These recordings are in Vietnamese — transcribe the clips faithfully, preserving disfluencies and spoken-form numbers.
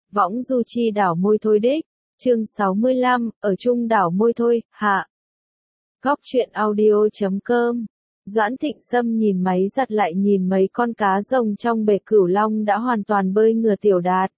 Võng du chi đảo môi thôi đích. Chương sáu mươi lăm, ở chung đảo môi thôi, hạ. Góc truyện audio chấm com. Doãn Thịnh Sâm nhìn máy giặt lại nhìn mấy con cá rồng trong bể Cửu Long đã hoàn toàn bơi ngửa Tiểu Đạt.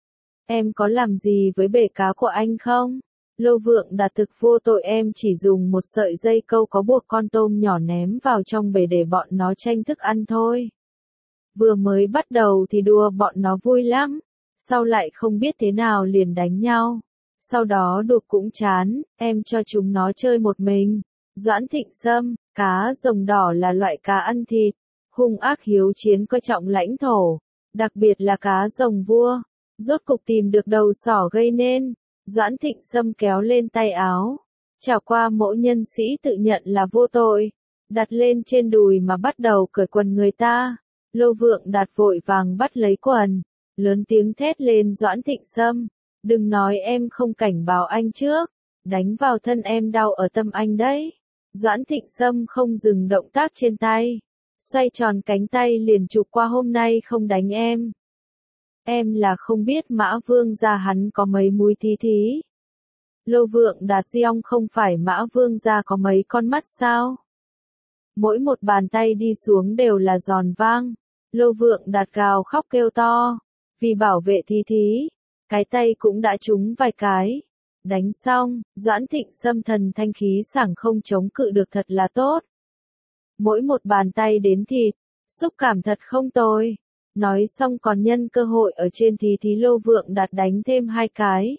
Em có làm gì với bể cá của anh không? Lô Vượng Đạt thực vô tội, em chỉ dùng một sợi dây câu có buộc con tôm nhỏ ném vào trong bể để bọn nó tranh thức ăn thôi. Vừa mới bắt đầu thì đùa bọn nó vui lắm, sau lại không biết thế nào liền đánh nhau. Sau đó đùa cũng chán, em cho chúng nó chơi một mình. Doãn Thịnh Sâm, cá rồng đỏ là loại cá ăn thịt, hung ác hiếu chiến coi trọng lãnh thổ, đặc biệt là cá rồng vua. Rốt cục tìm được đầu sỏ gây nên. Doãn Thịnh Sâm kéo lên tay áo, chào qua mỗi nhân sĩ tự nhận là vô tội, đặt lên trên đùi mà bắt đầu cởi quần người ta. Lô Vượng Đạt vội vàng bắt lấy quần, lớn tiếng thét lên Doãn Thịnh Sâm, đừng nói em không cảnh báo anh trước, đánh vào thân em đau ở tâm anh đấy. Doãn Thịnh Sâm không dừng động tác trên tay, xoay tròn cánh tay liền chụp qua, hôm nay không đánh em. Em là không biết Mã Vương gia hắn có mấy múi thí thí. Lô Vượng Đạt giong không phải Mã Vương gia có mấy con mắt sao? Mỗi một bàn tay đi xuống đều là giòn vang. Lô Vượng Đạt gào khóc kêu to, vì bảo vệ thí thí, cái tay cũng đã trúng vài cái. Đánh xong, Doãn Thịnh Sâm thần thanh khí sảng không chống cự được, thật là tốt. Mỗi một bàn tay đến thịt, xúc cảm thật không tồi. Nói xong còn nhân cơ hội ở trên thí thí Lô Vượng Đạt đánh thêm hai cái.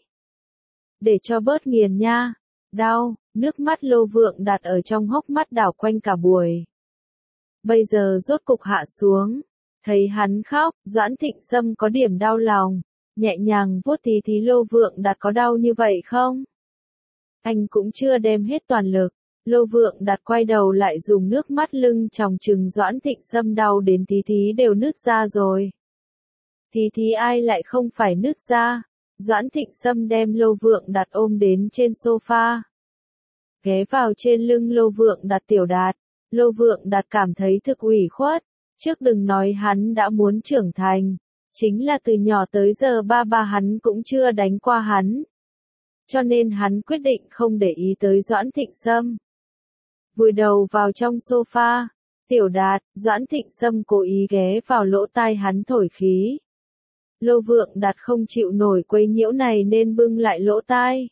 Để cho bớt nghiền nha. Đau, nước mắt Lô Vượng Đạt ở trong hốc mắt đảo quanh cả buổi. Bây giờ rốt cục hạ xuống. Thấy hắn khóc, Doãn Thịnh Sâm có điểm đau lòng. Nhẹ nhàng vuốt thí thí Lô Vượng Đạt, có đau như vậy không? Anh cũng chưa đem hết toàn lực. Lô Vượng Đạt quay đầu lại dùng nước mắt lưng tròng trừng Doãn Thịnh Sâm, đau đến tí thí đều nứt ra rồi. Tí thí ai lại không phải nứt ra. Doãn Thịnh Sâm đem Lô Vượng Đạt ôm đến trên sofa. Ghé vào trên lưng Lô Vượng Đạt. Tiểu Đạt. Lô Vượng Đạt cảm thấy thực ủy khuất. Trước đừng nói hắn đã muốn trưởng thành. Chính là từ nhỏ tới giờ ba ba hắn cũng chưa đánh qua hắn. Cho nên hắn quyết định không để ý tới Doãn Thịnh Sâm. Vùi đầu vào trong sofa. Tiểu Đạt, Doãn Thịnh Sâm cố ý ghé vào lỗ tai hắn thổi khí. Lô Vượng Đạt không chịu nổi quấy nhiễu này nên bưng lại lỗ tai.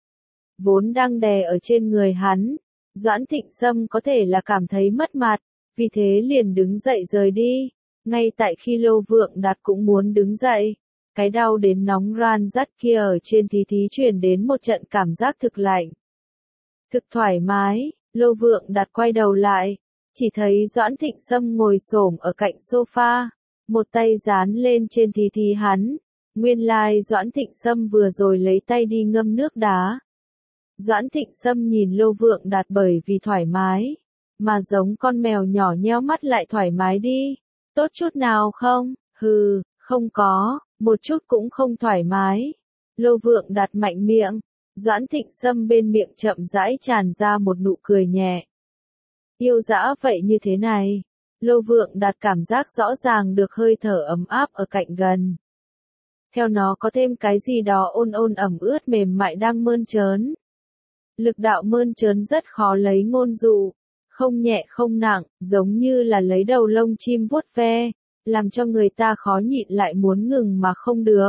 Vốn đang đè ở trên người hắn, Doãn Thịnh Sâm có thể là cảm thấy mất mặt, vì thế liền đứng dậy rời đi. Ngay tại khi Lô Vượng Đạt cũng muốn đứng dậy, cái đau đến nóng ran rát kia ở trên thí thí truyền đến một trận cảm giác thực lạnh. Thực thoải mái. Lô Vượng Đạt quay đầu lại, chỉ thấy Doãn Thịnh Sâm ngồi xổm ở cạnh sofa, một tay dán lên trên thí thí hắn. Nguyên lai Doãn Thịnh Sâm vừa rồi lấy tay đi ngâm nước đá. Doãn Thịnh Sâm nhìn Lô Vượng Đạt bởi vì thoải mái, mà giống con mèo nhỏ nheo mắt lại thoải mái đi. Tốt chút nào không? Hừ, không có, một chút cũng không thoải mái. Lô Vượng Đạt mạnh miệng. Doãn Thịnh Sâm bên miệng chậm rãi tràn ra một nụ cười nhẹ. Yêu dã vậy như thế này. Lô Vượng Đạt cảm giác rõ ràng được hơi thở ấm áp ở cạnh gần. Theo nó có thêm cái gì đó ôn ôn ẩm ướt mềm mại đang mơn trớn. Lực đạo mơn trớn rất khó lấy ngôn dụ. Không nhẹ không nặng, giống như là lấy đầu lông chim vuốt ve, làm cho người ta khó nhịn lại muốn ngừng mà không được.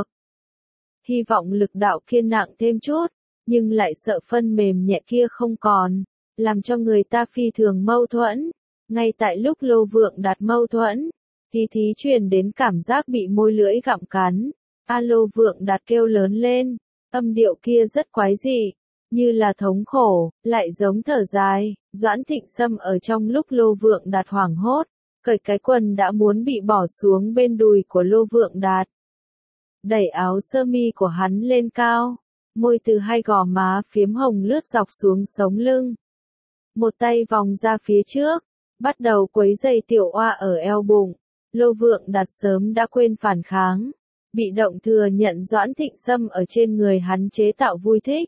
Hy vọng lực đạo kia nặng thêm chút, nhưng lại sợ phân mềm nhẹ kia không còn, làm cho người ta phi thường mâu thuẫn. Ngay tại lúc Lô Vượng Đạt mâu thuẫn, thí thí truyền đến cảm giác bị môi lưỡi gặm cắn. A Lô Vượng Đạt kêu lớn lên, âm điệu kia rất quái dị, như là thống khổ, lại giống thở dài. Doãn Thịnh Sâm ở trong lúc Lô Vượng Đạt hoảng hốt, cởi cái quần đã muốn bị bỏ xuống bên đùi của Lô Vượng Đạt. Đẩy áo sơ mi của hắn lên cao, môi từ hai gò má phiếm hồng lướt dọc xuống sống lưng. Một tay vòng ra phía trước, bắt đầu quấy giày tiểu oa ở eo bụng. Lô Vượng Đạt sớm đã quên phản kháng, bị động thừa nhận Doãn Thịnh Sâm ở trên người hắn chế tạo vui thích.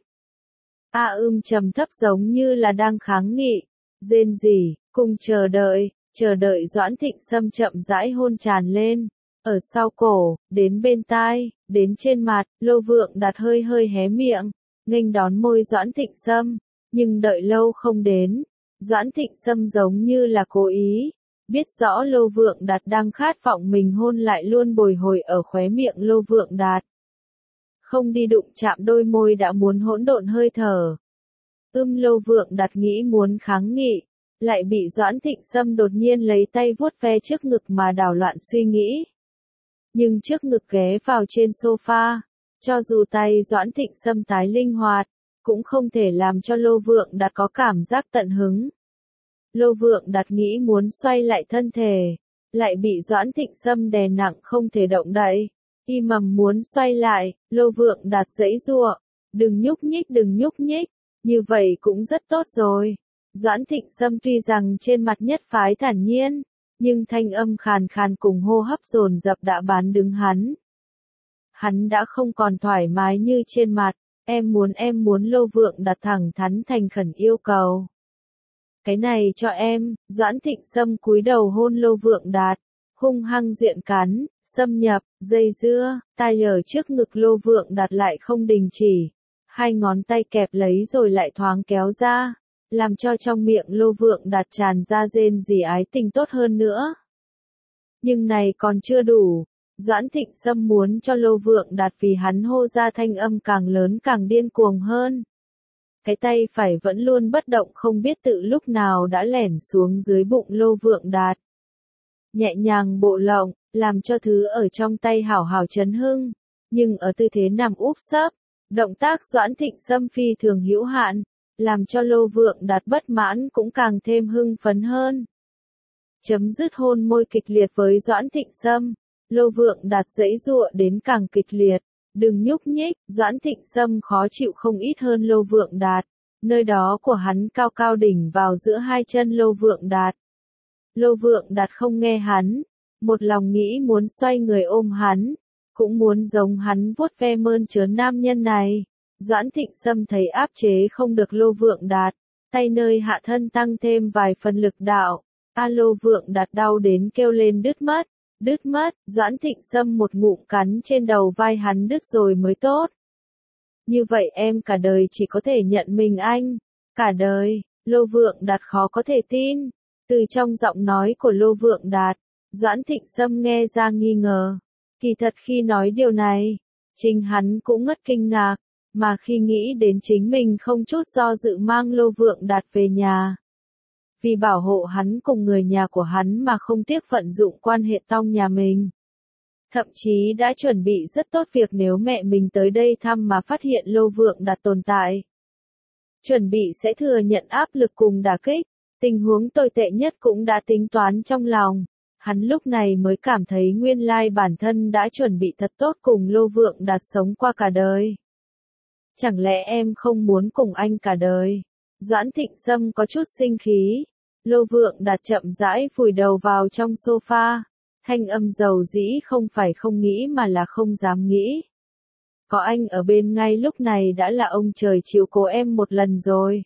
A ưm trầm thấp giống như là đang kháng nghị, rên rỉ, cùng chờ đợi, chờ đợi Doãn Thịnh Sâm chậm rãi hôn tràn lên. ở sau cổ, đến bên tai, đến trên mặt, Lô Vượng Đạt hơi hơi hé miệng, nghênh đón môi Doãn Thịnh Sâm, nhưng đợi lâu không đến, Doãn Thịnh Sâm giống như là cố ý, biết rõ Lô Vượng Đạt đang khát vọng mình hôn lại luôn bồi hồi ở khóe miệng Lô Vượng Đạt. Không đi đụng chạm đôi môi đã muốn hỗn độn hơi thở. Ưm Lô Vượng Đạt nghĩ muốn kháng nghị, lại bị Doãn Thịnh Sâm đột nhiên lấy tay vuốt ve trước ngực mà đảo loạn suy nghĩ. Nhưng trước ngực ghé vào trên sofa, cho dù tay Doãn Thịnh Sâm tái linh hoạt, cũng không thể làm cho Lô Vượng Đạt có cảm giác tận hứng. Lô Vượng Đạt nghĩ muốn xoay lại thân thể, lại bị Doãn Thịnh Sâm đè nặng không thể động đậy. Y mầm muốn xoay lại, Lô Vượng Đạt giãy giụa, đừng nhúc nhích đừng nhúc nhích, như vậy cũng rất tốt rồi. Doãn Thịnh Sâm tuy rằng trên mặt nhất phái thản nhiên, nhưng thanh âm khàn khàn cùng hô hấp dồn dập đã bán đứng hắn. Hắn đã không còn thoải mái như trên mặt, em muốn em muốn Lô Vượng Đạt thẳng thắn thành khẩn yêu cầu. Cái này cho em, Doãn Thịnh Sâm cúi đầu hôn Lô Vượng Đạt, hung hăng duyện cắn, xâm nhập, dây dưa, tai ở trước ngực Lô Vượng Đạt lại không đình chỉ. Hai ngón tay kẹp lấy rồi lại thoáng kéo ra, làm cho trong miệng Lô Vượng Đạt tràn ra rên rỉ ái tình tốt hơn nữa. Nhưng này còn chưa đủ, Doãn Thịnh Sâm muốn cho Lô Vượng Đạt vì hắn hô ra thanh âm càng lớn càng điên cuồng hơn. Cái tay phải vẫn luôn bất động không biết tự lúc nào đã lẻn xuống dưới bụng Lô Vượng Đạt. Nhẹ nhàng bộ lộng, làm cho thứ ở trong tay hảo hảo chấn hưng, nhưng ở tư thế nằm úp sấp, động tác Doãn Thịnh Sâm phi thường hữu hạn, làm cho Lô Vượng Đạt bất mãn cũng càng thêm hưng phấn hơn. Chấm dứt hôn môi kịch liệt với Doãn Thịnh Sâm, Lô Vượng Đạt giãy giụa đến càng kịch liệt, đừng nhúc nhích, Doãn Thịnh Sâm khó chịu không ít hơn Lô Vượng Đạt, nơi đó của hắn cao cao đỉnh vào giữa hai chân Lô Vượng Đạt. Lô Vượng Đạt không nghe hắn, một lòng nghĩ muốn xoay người ôm hắn, cũng muốn giống hắn vuốt ve mơn trớn nam nhân này. Doãn Thịnh Sâm thấy áp chế không được Lô Vượng Đạt, tay nơi hạ thân tăng thêm vài phần lực đạo, a Lô Vượng Đạt đau đến kêu lên đứt mất, đứt mất, Doãn Thịnh Sâm một ngụm cắn trên đầu vai hắn đứt rồi mới tốt. Như vậy em cả đời chỉ có thể nhận mình anh, cả đời, Lô Vượng Đạt khó có thể tin, từ trong giọng nói của Lô Vượng Đạt, Doãn Thịnh Sâm nghe ra nghi ngờ, kỳ thật khi nói điều này, chính hắn cũng ngất kinh ngạc. Mà khi nghĩ đến chính mình không chút do dự mang Lô Vượng Đạt về nhà. Vì bảo hộ hắn cùng người nhà của hắn mà không tiếc vận dụng quan hệ tông nhà mình. Thậm chí đã chuẩn bị rất tốt việc nếu mẹ mình tới đây thăm mà phát hiện Lô Vượng Đạt tồn tại. Chuẩn bị sẽ thừa nhận áp lực cùng đả kích, tình huống tồi tệ nhất cũng đã tính toán trong lòng. Hắn lúc này mới cảm thấy nguyên lai bản thân đã chuẩn bị thật tốt cùng Lô Vượng Đạt sống qua cả đời. Chẳng lẽ em không muốn cùng anh cả đời? Doãn Thịnh Sâm có chút sinh khí. Lô Vượng Đạt chậm rãi vùi đầu vào trong sofa. Thanh âm dầu dĩ không phải không nghĩ mà là không dám nghĩ. Có anh ở bên ngay lúc này đã là ông trời chiếu cố em một lần rồi.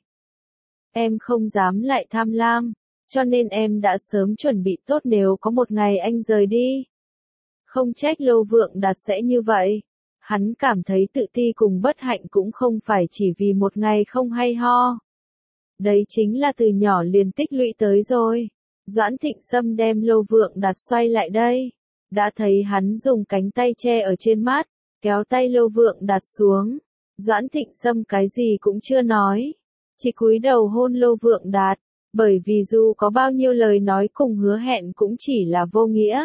Em không dám lại tham lam, cho nên em đã sớm chuẩn bị tốt nếu có một ngày anh rời đi. Không trách Lô Vượng Đạt sẽ như vậy. Hắn cảm thấy tự ti cùng bất hạnh cũng không phải chỉ vì một ngày không hay ho. Đấy chính là từ nhỏ liền tích lũy tới rồi. Doãn Thịnh Sâm đem Lô Vượng Đạt xoay lại đây. Đã thấy hắn dùng cánh tay che ở trên mắt, kéo tay Lô Vượng Đạt xuống. Doãn Thịnh Sâm cái gì cũng chưa nói. Chỉ cúi đầu hôn Lô Vượng Đạt, bởi vì dù có bao nhiêu lời nói cùng hứa hẹn cũng chỉ là vô nghĩa.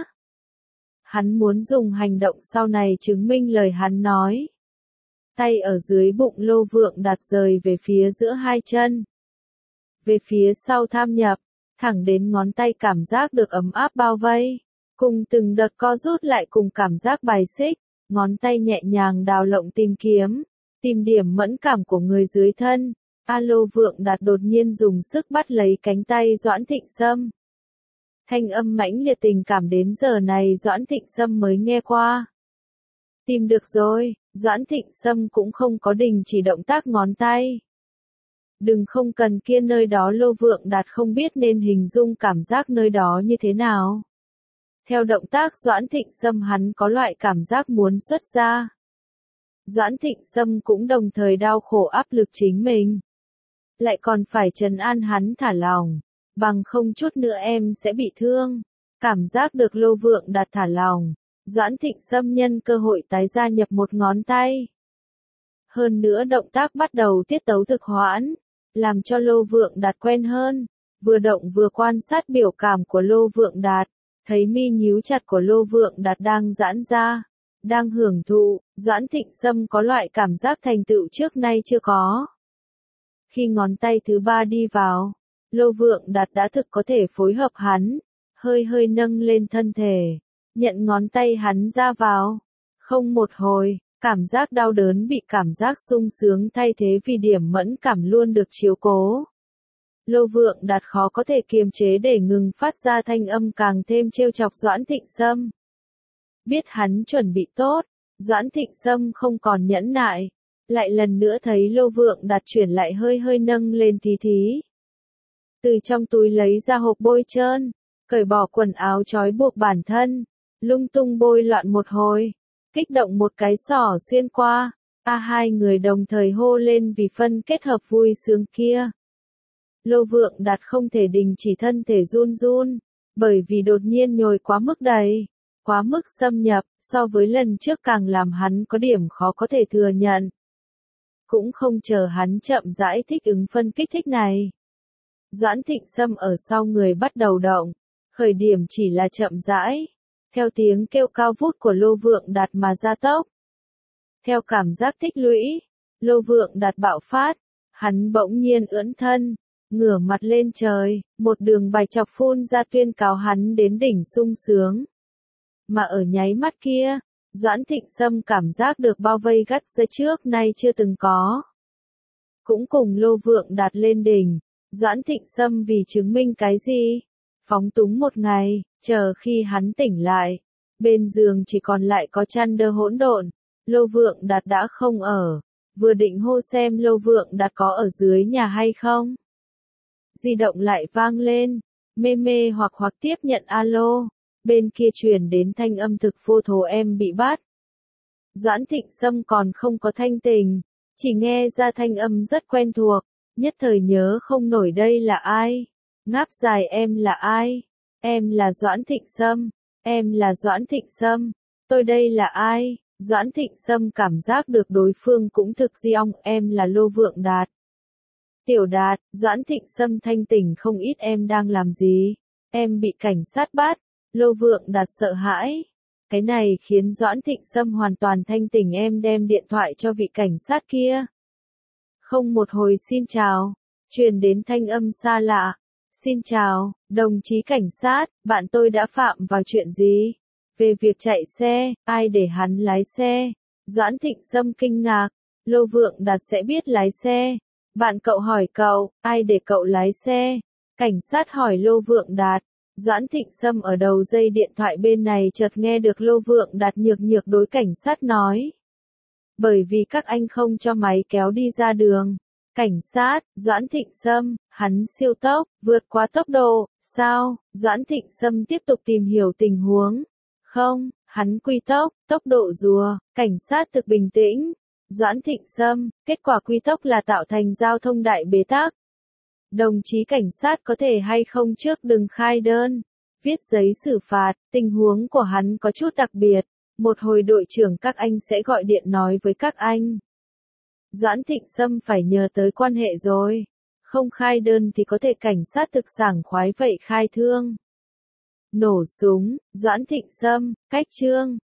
Hắn muốn dùng hành động sau này chứng minh lời hắn nói. Tay ở dưới bụng Lô Vượng Đạt rời về phía giữa hai chân. Về phía sau tham nhập, thẳng đến ngón tay cảm giác được ấm áp bao vây. Cùng từng đợt co rút lại cùng cảm giác bài xích, ngón tay nhẹ nhàng đào lộng tìm kiếm, tìm điểm mẫn cảm của người dưới thân. A Lô Vượng Đạt đột nhiên dùng sức bắt lấy cánh tay Doãn Thịnh Sâm. Thanh âm mãnh liệt tình cảm đến giờ này Doãn Thịnh Sâm mới nghe qua. Tìm được rồi, Doãn Thịnh Sâm cũng không có đình chỉ động tác ngón tay. Đừng không cần kia nơi đó Lô Vượng Đạt không biết nên hình dung cảm giác nơi đó như thế nào. Theo động tác Doãn Thịnh Sâm hắn có loại cảm giác muốn xuất ra. Doãn Thịnh Sâm cũng đồng thời đau khổ áp lực chính mình. Lại còn phải trấn an hắn thả lòng, bằng không chút nữa em sẽ bị thương. Cảm giác được Lô Vượng Đạt thả lòng, Doãn Thịnh Sâm nhân cơ hội tái gia nhập một ngón tay. Hơn nữa động tác bắt đầu tiết tấu thực hoãn, làm cho Lô Vượng Đạt quen hơn, vừa động vừa quan sát biểu cảm của Lô Vượng Đạt, thấy mi nhíu chặt của Lô Vượng Đạt đang giãn ra, đang hưởng thụ, Doãn Thịnh Sâm có loại cảm giác thành tựu trước nay chưa có. Khi ngón tay thứ ba đi vào, Lô Vượng Đạt đã thực có thể phối hợp hắn, hơi hơi nâng lên thân thể, nhận ngón tay hắn ra vào. Không một hồi, cảm giác đau đớn bị cảm giác sung sướng thay thế vì điểm mẫn cảm luôn được chiếu cố. Lô Vượng Đạt khó có thể kiềm chế để ngừng phát ra thanh âm càng thêm trêu chọc Doãn Thịnh Sâm. Biết hắn chuẩn bị tốt, Doãn Thịnh Sâm không còn nhẫn nại, lại lần nữa thấy Lô Vượng Đạt chuyển lại hơi hơi nâng lên tí thí. Từ trong túi lấy ra hộp bôi trơn, cởi bỏ quần áo trói buộc bản thân, lung tung bôi loạn một hồi, kích động một cái xỏ xuyên qua, a hai người đồng thời hô lên vì phân kết hợp vui sướng kia. Lô Vượng Đạt không thể đình chỉ thân thể run run, bởi vì đột nhiên nhồi quá mức đầy, quá mức xâm nhập, so với lần trước càng làm hắn có điểm khó có thể thừa nhận. Cũng không chờ hắn chậm rãi thích ứng phân kích thích này. Doãn Thịnh Sâm ở sau người bắt đầu động, khởi điểm chỉ là chậm rãi, theo tiếng kêu cao vút của Lô Vượng Đạt mà gia tốc. Theo cảm giác tích lũy, Lô Vượng Đạt bạo phát, hắn bỗng nhiên ưỡn thân, ngửa mặt lên trời, một đường bạch chọc phun ra tuyên cáo hắn đến đỉnh sung sướng. Mà ở nháy mắt kia, Doãn Thịnh Sâm cảm giác được bao vây gắt ra trước nay chưa từng có. Cũng cùng Lô Vượng Đạt lên đỉnh, Doãn Thịnh Sâm vì chứng minh cái gì? Phóng túng một ngày, chờ khi hắn tỉnh lại, bên giường chỉ còn lại có chăn đơ hỗn độn, Lô Vượng Đạt đã không ở, vừa định hô xem Lô Vượng Đạt có ở dưới nhà hay không. Di động lại vang lên, mê mê hoặc hoặc tiếp nhận alo, bên kia truyền đến thanh âm thực vô thố em bị bắt. Doãn Thịnh Sâm còn không có thanh tình, chỉ nghe ra thanh âm rất quen thuộc, nhất thời nhớ không nổi đây là ai. Ngáp dài em là ai? Em là Doãn Thịnh Sâm, em là Doãn Thịnh Sâm, tôi đây là ai? Doãn Thịnh Sâm cảm giác được đối phương cũng thực di ong, em là Lô Vượng Đạt. Tiểu Đạt, Doãn Thịnh Sâm thanh tỉnh không ít em đang làm gì? Em bị cảnh sát bắt, Lô Vượng Đạt sợ hãi. Cái này khiến Doãn Thịnh Sâm hoàn toàn thanh tỉnh em đem điện thoại cho vị cảnh sát kia. Không một hồi xin chào, truyền đến thanh âm xa lạ. Xin chào, đồng chí cảnh sát, bạn tôi đã phạm vào chuyện gì? Về việc chạy xe, ai để hắn lái xe? Doãn Thịnh Sâm kinh ngạc, Lô Vượng Đạt sẽ biết lái xe. Bạn cậu hỏi cậu, ai để cậu lái xe? Cảnh sát hỏi Lô Vượng Đạt. Doãn Thịnh Sâm ở đầu dây điện thoại bên này chợt nghe được Lô Vượng Đạt nhược nhược đối cảnh sát nói. Bởi vì các anh không cho máy kéo đi ra đường. Cảnh sát, Doãn Thịnh Sâm, hắn siêu tốc, vượt quá tốc độ, sao? Doãn Thịnh Sâm tiếp tục tìm hiểu tình huống. Không, hắn quy tốc, tốc độ rùa, cảnh sát thực bình tĩnh. Doãn Thịnh Sâm, kết quả quy tốc là tạo thành giao thông đại bế tắc. Đồng chí cảnh sát có thể hay không trước đừng khai đơn, viết giấy xử phạt, tình huống của hắn có chút đặc biệt. Một hồi đội trưởng các anh sẽ gọi điện nói với các anh. Doãn Thịnh Sâm phải nhờ tới quan hệ rồi. Không khai đơn thì có thể cảnh sát thực sảng khoái vậy khai thương. Nổ súng, Doãn Thịnh Sâm, cách chương.